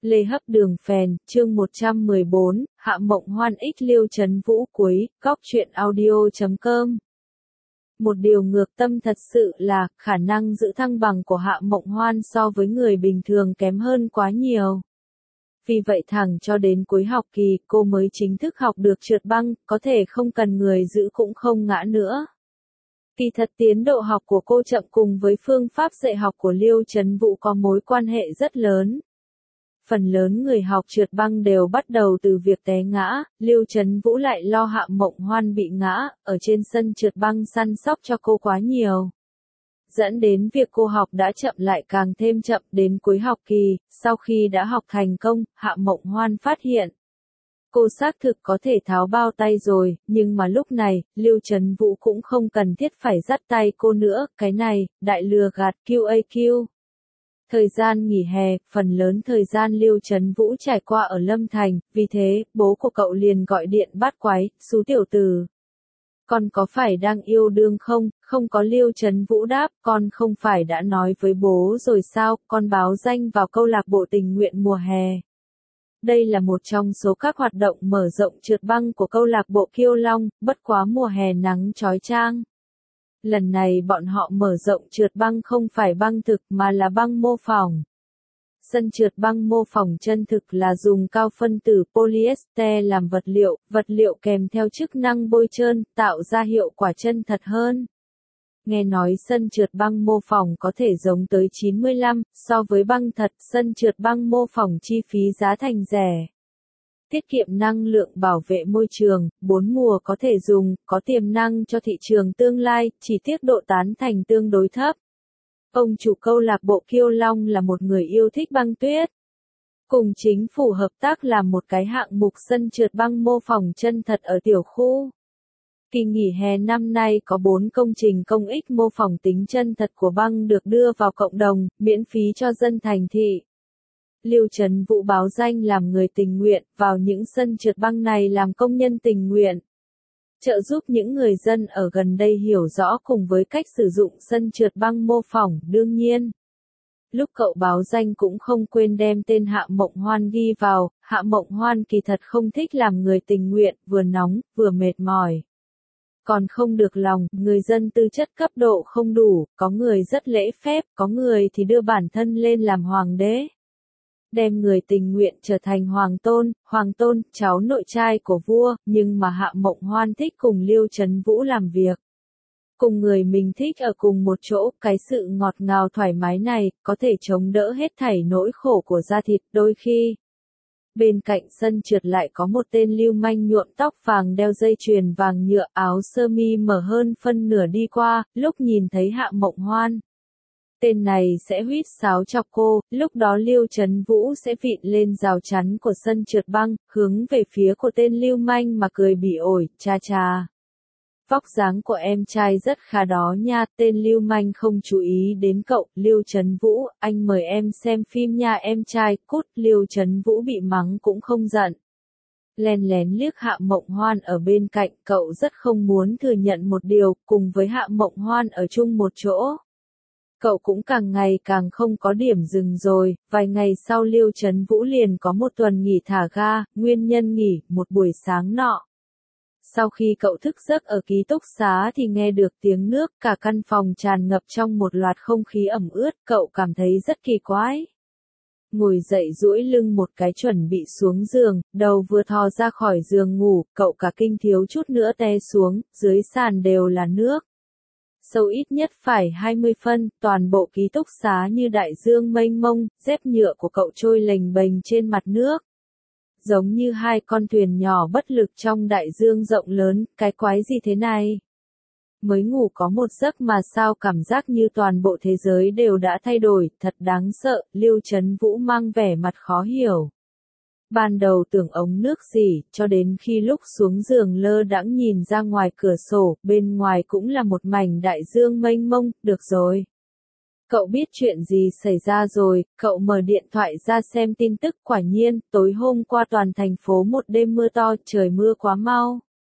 Lê Hấp Đường Phèn, chương 114, Hạ Mộng Hoan X Liêu Trấn Vũ cuối, góc truyện audio.com. Một điều ngược tâm thật sự là, khả năng giữ thăng bằng của Hạ Mộng Hoan so với người bình thường kém hơn quá nhiều. Vì vậy thẳng cho đến cuối học kỳ, cô mới chính thức học được trượt băng, có thể không cần người giữ cũng không ngã nữa. Kỳ thật tiến độ học của cô chậm cùng với phương pháp dạy học của Liêu Trấn Vũ có mối quan hệ rất lớn. Phần lớn người học trượt băng đều bắt đầu từ việc té ngã, Liêu Trấn Vũ lại lo Hạ Mộng Hoan bị ngã, ở trên sân trượt băng săn sóc cho cô quá nhiều. Dẫn đến việc cô học đã chậm lại càng thêm chậm. Đến cuối học kỳ, sau khi đã học thành công, Hạ Mộng Hoan phát hiện. Cô xác thực có thể tháo bao tay rồi, nhưng mà lúc này, Liêu Trấn Vũ cũng không cần thiết phải dắt tay cô nữa, cái này, đại lừa gạt QAQ. Thời gian nghỉ hè, phần lớn thời gian Liêu Trấn Vũ trải qua ở Lâm Thành, vì thế, bố của cậu liền gọi điện bắt quái, xú tiểu tử. Con có phải đang yêu đương không? Không có. Liêu Trấn Vũ đáp, con không phải đã nói với bố rồi sao, con báo danh vào câu lạc bộ tình nguyện mùa hè. Đây là một trong số các hoạt động mở rộng trượt băng của câu lạc bộ Kiêu Long, bất quá mùa hè nắng chói chang. Lần này bọn họ mở rộng trượt băng không phải băng thực mà là băng mô phỏng. Sân trượt băng mô phỏng chân thực là dùng cao phân tử polyester làm vật liệu kèm theo chức năng bôi trơn, tạo ra hiệu quả chân thật hơn. Nghe nói sân trượt băng mô phỏng có thể giống tới 95, so với băng thật, sân trượt băng mô phỏng chi phí giá thành rẻ. Tiết kiệm năng lượng, bảo vệ môi trường, 4 mùa có thể dùng, có tiềm năng cho thị trường tương lai, chỉ tiếc độ tán thành tương đối thấp. Ông chủ câu lạc bộ Kiêu Long là một người yêu thích băng tuyết. Cùng chính phủ hợp tác làm một cái hạng mục sân trượt băng mô phỏng chân thật ở tiểu khu. Kỳ nghỉ hè năm nay có 4 công trình công ích mô phỏng tính chân thật của băng được đưa vào cộng đồng, miễn phí cho dân thành thị. Liêu Trấn Vũ báo danh làm người tình nguyện, vào những sân trượt băng này làm công nhân tình nguyện. Trợ giúp những người dân ở gần đây hiểu rõ cùng với cách sử dụng sân trượt băng mô phỏng, đương nhiên. Lúc cậu báo danh cũng không quên đem tên Hạ Mộng Hoan ghi vào, Hạ Mộng Hoan kỳ thật không thích làm người tình nguyện, vừa nóng, vừa mệt mỏi. Còn không được lòng, người dân tư chất cấp độ không đủ, có người rất lễ phép, có người thì đưa bản thân lên làm hoàng đế. Đem người tình nguyện trở thành hoàng tôn, cháu nội trai của vua, nhưng mà Hạ Mộng Hoan thích cùng Liêu Trấn Vũ làm việc. Cùng người mình thích ở cùng một chỗ, cái sự ngọt ngào thoải mái này, có thể chống đỡ hết thảy nỗi khổ của da thịt. Đôi khi, bên cạnh sân trượt lại có một tên lưu manh nhuộm tóc vàng đeo dây chuyền vàng nhựa, áo sơ mi mở hơn phân nửa đi qua, lúc nhìn thấy Hạ Mộng Hoan. Tên này sẽ huýt sáo chọc cô, lúc đó Liêu Trấn Vũ sẽ vịn lên rào chắn của sân trượt băng, hướng về phía của tên lưu manh mà cười bỉ ổi, cha cha. Vóc dáng của em trai rất khá đó nha, tên lưu manh không chú ý đến cậu, Liêu Trấn Vũ, anh mời em xem phim nha em trai, cút. Liêu Trấn Vũ bị mắng cũng không giận. Len lén liếc Hạ Mộng Hoan ở bên cạnh, cậu rất không muốn thừa nhận một điều, cùng với Hạ Mộng Hoan ở chung một chỗ. Cậu cũng càng ngày càng không có điểm dừng rồi, vài ngày sau Liêu Trấn Vũ liền có một tuần nghỉ thả ga, nguyên nhân nghỉ, một buổi sáng nọ. Sau khi cậu thức giấc ở ký túc xá thì nghe được tiếng nước, cả căn phòng tràn ngập trong một loạt không khí ẩm ướt, cậu cảm thấy rất kỳ quái. Ngồi dậy duỗi lưng một cái chuẩn bị xuống giường, đầu vừa thò ra khỏi giường ngủ, cậu cả kinh thiếu chút nữa té xuống, dưới sàn đều là nước. Sâu ít nhất phải 20 phân, toàn bộ ký túc xá như đại dương mênh mông, dép nhựa của cậu trôi lềnh bềnh trên mặt nước. Giống như hai con thuyền nhỏ bất lực trong đại dương rộng lớn, cái quái gì thế này? Mới ngủ có một giấc mà sao cảm giác như toàn bộ thế giới đều đã thay đổi, thật đáng sợ. Liêu Trấn Vũ mang vẻ mặt khó hiểu. Ban đầu tưởng ống nước gì, cho đến khi lúc xuống giường lơ đãng nhìn ra ngoài cửa sổ, bên ngoài cũng là một mảnh đại dương mênh mông, được rồi. Cậu biết chuyện gì xảy ra rồi, cậu mở điện thoại ra xem tin tức, quả nhiên, tối hôm qua toàn thành phố một đêm mưa to, trời mưa quá mau.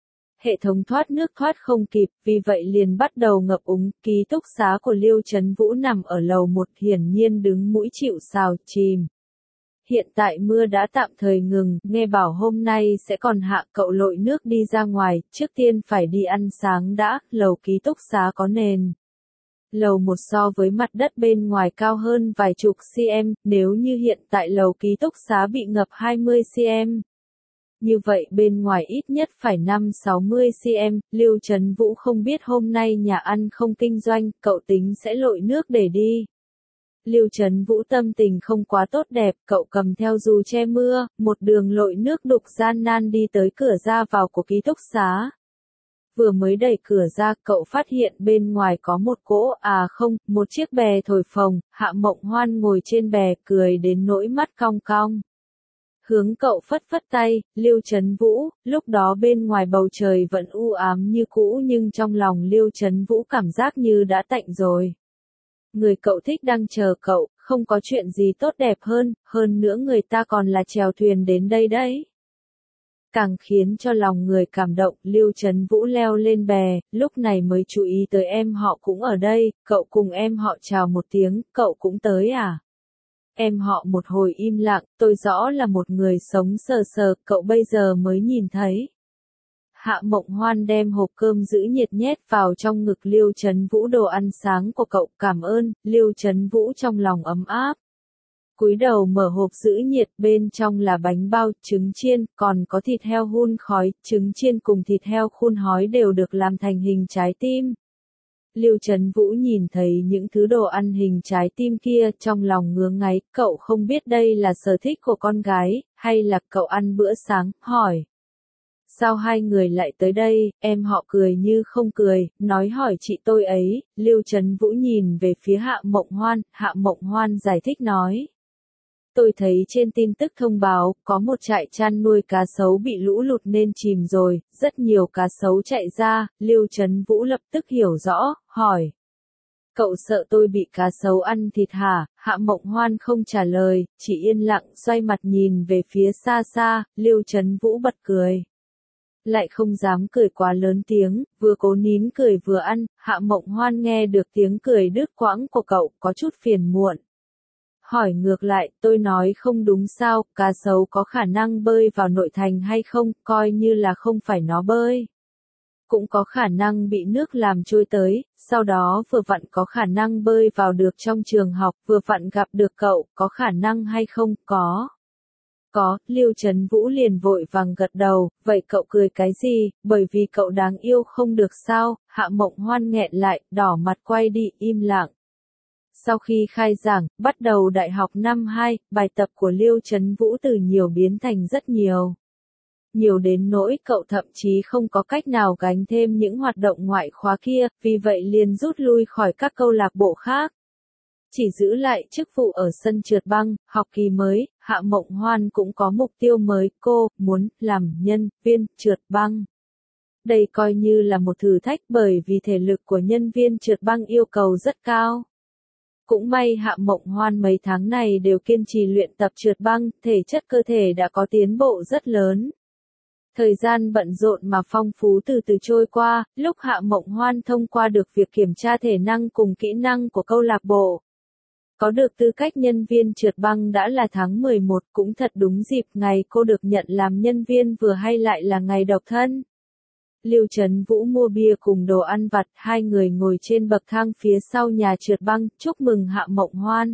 Hệ thống thoát nước thoát không kịp, vì vậy liền bắt đầu ngập úng, ký túc xá của Liêu Trấn Vũ nằm ở lầu 1 hiển nhiên đứng mũi chịu sào, chìm. hiện tại mưa đã tạm thời ngừng, nghe bảo hôm nay sẽ còn hạ, cậu lội nước đi ra ngoài, trước tiên phải đi ăn sáng đã, lầu ký túc xá có nền. Lầu 1 so với mặt đất bên ngoài cao hơn vài chục cm, nếu như hiện tại lầu ký túc xá bị ngập 20 cm. Như vậy bên ngoài ít nhất phải 5-60 cm, Lưu Trấn Vũ không biết hôm nay nhà ăn không kinh doanh, cậu tính sẽ lội nước để đi. Lưu Trấn Vũ tâm tình không quá tốt đẹp, cậu cầm theo dù che mưa, một đường lội nước đục gian nan đi tới cửa ra vào của ký túc xá. Vừa mới đẩy cửa ra, cậu phát hiện bên ngoài có một cỗ, một chiếc bè thổi phồng, Hạ Mộng Hoan ngồi trên bè cười đến nỗi mắt cong cong. Hướng cậu phất phất tay, Lưu Trấn Vũ, lúc đó bên ngoài bầu trời vẫn u ám như cũ nhưng trong lòng Lưu Trấn Vũ cảm giác như đã tạnh rồi. Người cậu thích đang chờ cậu, không có chuyện gì tốt đẹp hơn nữa người ta còn là chèo thuyền đến đây đấy. Càng khiến cho lòng người cảm động, Lưu Trấn Vũ leo lên bè, lúc này mới chú ý tới em họ cũng ở đây, cậu cùng em họ chào một tiếng, cậu cũng tới à? Em họ một hồi im lặng, tôi rõ là một người sống sờ sờ, cậu bây giờ mới nhìn thấy. Hạ Mộng Hoan đem hộp cơm giữ nhiệt nhét vào trong ngực Lưu Trấn Vũ đồ ăn sáng của cậu, cảm ơn, Lưu Trấn Vũ trong lòng ấm áp. Cúi đầu mở hộp giữ nhiệt, bên trong là bánh bao, trứng chiên, còn có thịt heo hun khói, trứng chiên cùng thịt heo hun hói đều được làm thành hình trái tim. Lưu Trấn Vũ nhìn thấy những thứ đồ ăn hình trái tim kia, trong lòng ngứa ngáy, cậu không biết đây là sở thích của con gái, hay là cậu ăn bữa sáng, hỏi. Sao hai người lại tới đây, em họ cười như không cười, nói hỏi chị tôi ấy, Lưu Trấn Vũ nhìn về phía Hạ Mộng Hoan giải thích nói. Tôi thấy trên tin tức thông báo, có một trại chăn nuôi cá sấu bị lũ lụt nên chìm rồi, rất nhiều cá sấu chạy ra, Lưu Trấn Vũ lập tức hiểu rõ, hỏi. Cậu sợ tôi bị cá sấu ăn thịt hả? Hạ Mộng Hoan không trả lời, chỉ yên lặng xoay mặt nhìn về phía xa xa, Lưu Trấn Vũ bật cười. Lại không dám cười quá lớn tiếng, vừa cố nín cười vừa ăn, Hạ Mộng Hoan nghe được tiếng cười đứt quãng của cậu, có chút phiền muộn. Hỏi ngược lại, tôi nói không đúng sao, cá sấu có khả năng bơi vào nội thành hay không, coi như là không phải nó bơi. Cũng có khả năng bị nước làm trôi tới, sau đó vừa vặn có khả năng bơi vào được trong trường học, vừa vặn gặp được cậu, có khả năng hay không, có. Có, Lưu Trấn Vũ liền vội vàng gật đầu, vậy cậu cười cái gì, bởi vì cậu đáng yêu không được sao, Hạ Mộng Hoan nghẹn lại, đỏ mặt quay đi, im lặng. Sau khi khai giảng, bắt đầu đại học năm 2, bài tập của Lưu Trấn Vũ từ nhiều biến thành rất nhiều. Nhiều đến nỗi cậu thậm chí không có cách nào gánh thêm những hoạt động ngoại khóa kia, vì vậy liền rút lui khỏi các câu lạc bộ khác. Chỉ giữ lại chức vụ ở sân trượt băng, học kỳ mới, Hạ Mộng Hoan cũng có mục tiêu mới, cô muốn làm nhân viên trượt băng. Đây coi như là một thử thách bởi vì thể lực của nhân viên trượt băng yêu cầu rất cao. Cũng may Hạ Mộng Hoan mấy tháng này đều kiên trì luyện tập trượt băng, thể chất cơ thể đã có tiến bộ rất lớn. Thời gian bận rộn mà phong phú từ từ trôi qua, lúc Hạ Mộng Hoan thông qua được việc kiểm tra thể năng cùng kỹ năng của câu lạc bộ. Có được tư cách nhân viên trượt băng đã là tháng 11, cũng thật đúng dịp ngày cô được nhận làm nhân viên vừa hay lại là ngày độc thân. Lưu Trấn Vũ mua bia cùng đồ ăn vặt, hai người ngồi trên bậc thang phía sau nhà trượt băng, chúc mừng Hạ Mộng Hoan.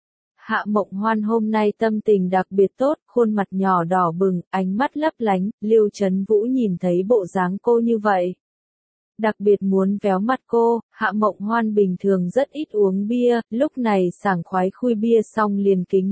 Hạ Mộng Hoan hôm nay tâm tình đặc biệt tốt, khuôn mặt nhỏ đỏ bừng, ánh mắt lấp lánh, Lưu Trấn Vũ nhìn thấy bộ dáng cô như vậy. Đặc biệt muốn véo mặt cô, Hạ Mộng Hoan bình thường rất ít uống bia, lúc này sảng khoái khui bia xong liền kính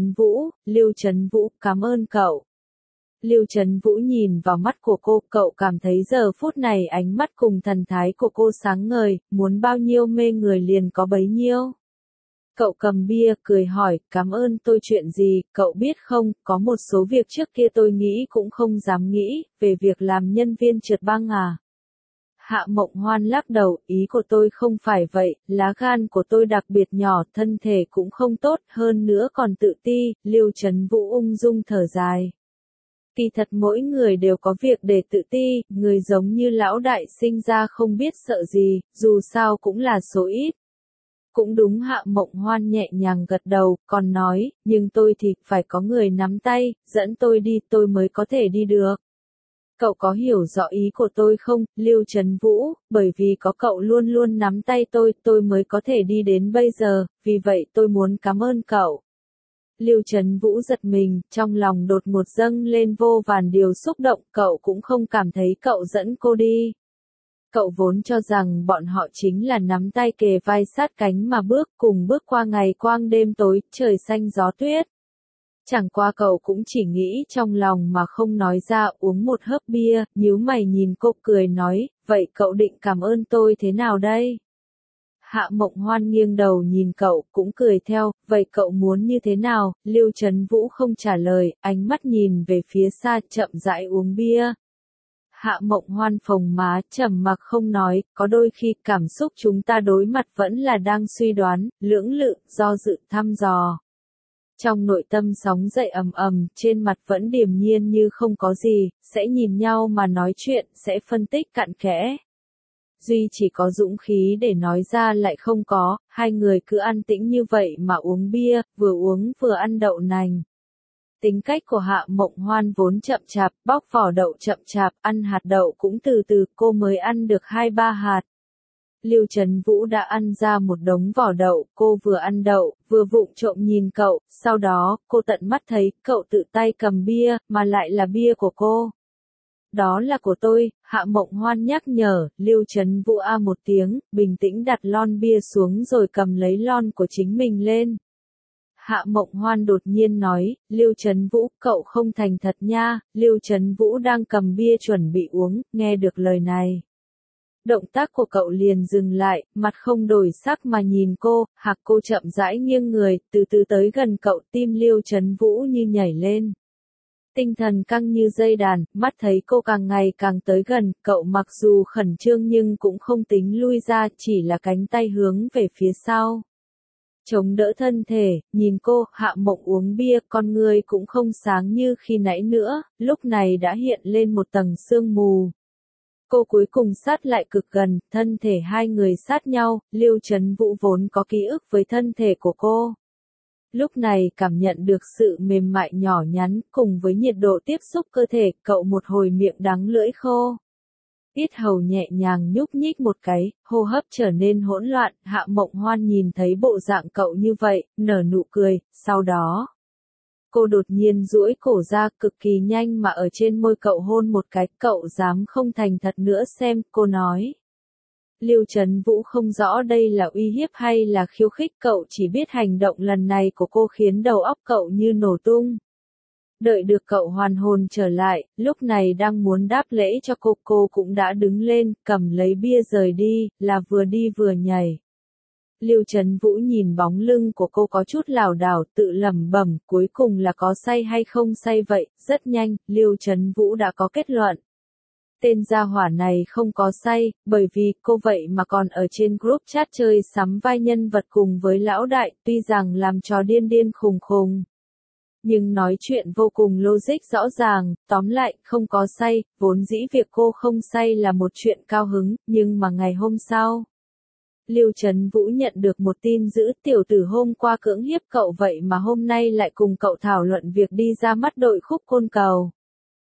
Lưu Trấn Vũ, cảm ơn cậu. Lưu Trấn Vũ nhìn vào mắt của cô, cậu cảm thấy giờ phút này ánh mắt cùng thần thái của cô sáng ngời, muốn bao nhiêu mê người liền có bấy nhiêu. Cậu cầm bia, cười hỏi, cảm ơn tôi chuyện gì, cậu biết không, có một số việc trước kia tôi nghĩ cũng không dám nghĩ, về việc làm nhân viên trượt băng à. Hạ Mộng Hoan lắc đầu, ý của tôi không phải vậy, lá gan của tôi đặc biệt nhỏ, thân thể cũng không tốt, hơn nữa còn tự ti, Lưu Trấn Vũ ung dung thở dài. Kỳ thật mỗi người đều có việc để tự ti, người giống như lão đại sinh ra không biết sợ gì, dù sao cũng là số ít. Cũng đúng, Hạ Mộng Hoan nhẹ nhàng gật đầu, còn nói, nhưng tôi thì phải có người nắm tay, dẫn tôi đi tôi mới có thể đi được. Cậu có hiểu rõ ý của tôi không, Lưu Trấn Vũ, bởi vì có cậu luôn luôn nắm tay tôi mới có thể đi đến bây giờ, vì vậy tôi muốn cảm ơn cậu. Lưu Trấn Vũ giật mình, trong lòng đột ngột dâng lên vô vàn điều xúc động, cậu cũng không cảm thấy cậu dẫn cô đi. Cậu vốn cho rằng bọn họ chính là nắm tay kề vai sát cánh mà cùng bước qua ngày quang đêm tối, trời xanh gió tuyết. Chẳng qua cậu cũng chỉ nghĩ trong lòng mà không nói ra, uống một hớp bia, nhíu mày nhìn cô cười nói, vậy cậu định cảm ơn tôi thế nào đây? Hạ Mộng Hoan nghiêng đầu nhìn cậu, cũng cười theo, vậy cậu muốn như thế nào? Lưu Trấn Vũ không trả lời, ánh mắt nhìn về phía xa, chậm rãi uống bia. Hạ Mộng Hoan phồng má, trầm mặc không nói, có đôi khi cảm xúc chúng ta đối mặt vẫn là đang suy đoán, lưỡng lự, do dự, thăm dò. Trong nội tâm sóng dậy ầm ầm, trên mặt vẫn điềm nhiên như không có gì, sẽ nhìn nhau mà nói chuyện, sẽ phân tích cặn kẽ. Duy chỉ có dũng khí để nói ra lại không có, hai người cứ an tĩnh như vậy mà uống bia, vừa uống vừa ăn đậu nành. Tính cách của Hạ Mộng Hoan vốn chậm chạp, bóc vỏ đậu chậm chạp, ăn hạt đậu cũng từ từ, cô mới ăn được 2-3 hạt. Lưu Trấn Vũ đã ăn ra một đống vỏ đậu, cô vừa ăn đậu, vừa vụng trộm nhìn cậu, sau đó, cô tận mắt thấy, cậu tự tay cầm bia, mà lại là bia của cô. Đó là của tôi, Hạ Mộng Hoan nhắc nhở, Lưu Trấn Vũ a một tiếng, bình tĩnh đặt lon bia xuống rồi cầm lấy lon của chính mình lên. Hạ Mộng Hoan đột nhiên nói, Lưu Trấn Vũ, cậu không thành thật nha, Lưu Trấn Vũ đang cầm bia chuẩn bị uống, nghe được lời này. Động tác của cậu liền dừng lại, mặt không đổi sắc mà nhìn cô, cô chậm rãi nghiêng người, từ từ tới gần cậu, tim Lưu Trấn Vũ như nhảy lên. Tinh thần căng như dây đàn, mắt thấy cô càng ngày càng tới gần, cậu mặc dù khẩn trương nhưng cũng không tính lui ra, chỉ là cánh tay hướng về phía sau. Chống đỡ thân thể, nhìn cô, Hạ Mộng uống bia, con người cũng không sáng như khi nãy nữa, lúc này đã hiện lên một tầng sương mù. Cô cuối cùng sát lại cực gần, thân thể hai người sát nhau, Lưu Trấn Vũ vốn có ký ức với thân thể của cô. Lúc này cảm nhận được sự mềm mại nhỏ nhắn, cùng với nhiệt độ tiếp xúc cơ thể, cậu một hồi miệng đắng lưỡi khô. Yết hầu nhẹ nhàng nhúc nhích một cái, hô hấp trở nên hỗn loạn, Hạ Mộng Hoan nhìn thấy bộ dạng cậu như vậy, nở nụ cười, sau đó. Cô đột nhiên duỗi cổ ra cực kỳ nhanh mà ở trên môi cậu hôn một cái, cậu dám không thành thật nữa xem, cô nói. Lưu Trấn Vũ không rõ đây là uy hiếp hay là khiêu khích, cậu chỉ biết hành động lần này của cô khiến đầu óc cậu như nổ tung. Đợi được cậu hoàn hồn trở lại, lúc này đang muốn đáp lễ cho cô cũng đã đứng lên, cầm lấy bia rời đi, là vừa đi vừa nhảy. Lưu Trấn Vũ nhìn bóng lưng của cô có chút lảo đảo, tự lẩm bẩm, cuối cùng là có say hay không say vậy, rất nhanh, Lưu Trấn Vũ đã có kết luận. Tên gia hỏa này không có say, bởi vì cô vậy mà còn ở trên group chat chơi sắm vai nhân vật cùng với lão đại, tuy rằng làm trò điên điên khùng khùng. Nhưng nói chuyện vô cùng logic rõ ràng, tóm lại, không có say, vốn dĩ việc cô không say là một chuyện cao hứng, nhưng mà ngày hôm sau. Lưu Trấn Vũ nhận được một tin dữ, tiểu tử hôm qua cưỡng hiếp cậu vậy mà hôm nay lại cùng cậu thảo luận việc đi ra mắt đội khúc côn cầu.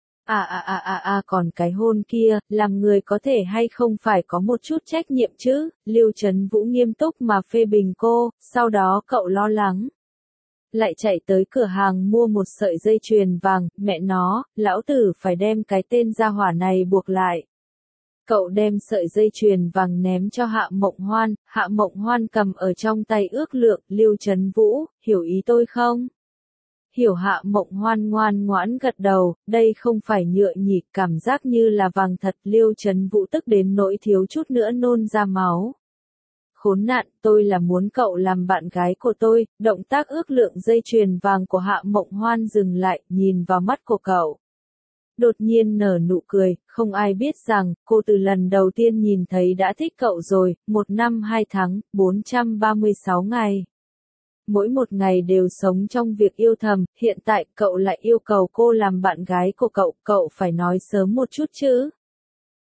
Còn cái hôn kia, làm người có thể hay không phải có một chút trách nhiệm chứ, Lưu Trấn Vũ nghiêm túc mà phê bình cô, sau đó cậu lo lắng. Lại chạy tới cửa hàng mua một sợi dây chuyền vàng, mẹ nó, lão tử phải đem cái tên gia hỏa này buộc lại. Cậu đem sợi dây chuyền vàng ném cho Hạ Mộng Hoan cầm ở trong tay ước lượng, Lưu Trấn Vũ, hiểu ý tôi không? Hiểu. Hạ Mộng Hoan ngoan ngoãn gật đầu, đây không phải nhựa nhỉ, cảm giác như là vàng thật, Lưu Trấn Vũ tức đến nỗi thiếu chút nữa nôn ra máu. Khốn nạn, tôi là muốn cậu làm bạn gái của tôi, động tác ước lượng dây chuyền vàng của Hạ Mộng Hoan dừng lại, nhìn vào mắt của cậu. Đột nhiên nở nụ cười, không ai biết rằng, cô từ lần đầu tiên nhìn thấy đã thích cậu rồi, 1 năm 2 tháng, 436 ngày. Mỗi một ngày đều sống trong việc yêu thầm, hiện tại cậu lại yêu cầu cô làm bạn gái của cậu phải nói sớm một chút chứ.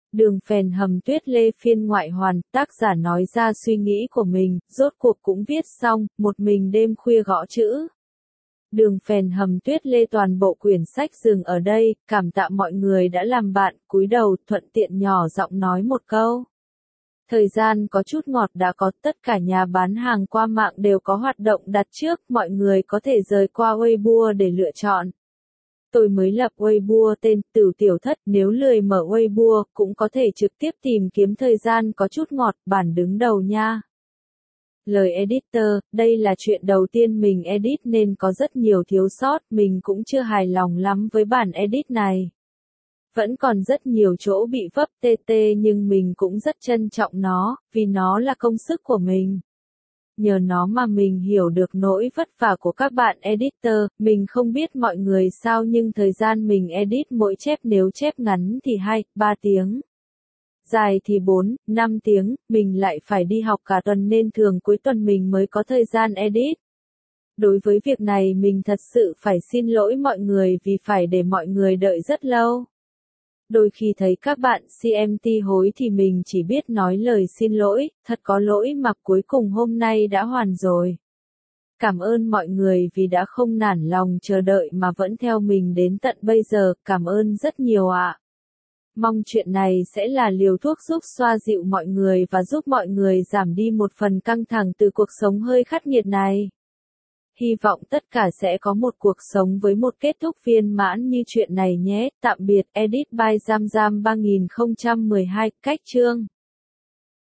Đường phèn hầm tuyết lê phiên ngoại hoàn, tác giả nói ra suy nghĩ của mình, rốt cuộc cũng viết xong, một mình đêm khuya gõ chữ. Đường phèn hầm tuyết lê toàn bộ quyển sách dừng ở đây, cảm tạ mọi người đã làm bạn, cúi đầu, thuận tiện nhỏ giọng nói một câu. Thời gian có chút ngọt đã có, tất cả nhà bán hàng qua mạng đều có hoạt động đặt trước, mọi người có thể rời qua Weibo để lựa chọn. Tôi mới lập Weibo tên Tửu Tiểu Thất, nếu lười mở Weibo, cũng có thể trực tiếp tìm kiếm thời gian có chút ngọt, bản đứng đầu nha. Lời editor, đây là chuyện đầu tiên mình edit nên có rất nhiều thiếu sót, mình cũng chưa hài lòng lắm với bản edit này. Vẫn còn rất nhiều chỗ bị vấp TT nhưng mình cũng rất trân trọng nó, vì nó là công sức của mình. Nhờ nó mà mình hiểu được nỗi vất vả của các bạn editor, mình không biết mọi người sao nhưng thời gian mình edit mỗi chép nếu chép ngắn thì 2, 3 tiếng. Dài thì 4, 5 tiếng, mình lại phải đi học cả tuần nên thường cuối tuần mình mới có thời gian edit. Đối với việc này mình thật sự phải xin lỗi mọi người vì phải để mọi người đợi rất lâu. Đôi khi thấy các bạn CMT hối thì mình chỉ biết nói lời xin lỗi, thật có lỗi mà cuối cùng hôm nay đã hoàn rồi. Cảm ơn mọi người vì đã không nản lòng chờ đợi mà vẫn theo mình đến tận bây giờ, cảm ơn rất nhiều ạ. Mong chuyện này sẽ là liều thuốc giúp xoa dịu mọi người và giúp mọi người giảm đi một phần căng thẳng từ cuộc sống hơi khắc nghiệt này. Hy vọng tất cả sẽ có một cuộc sống với một kết thúc viên mãn như chuyện này nhé. Tạm biệt, Edit by Giam Giam 3012, cách chương.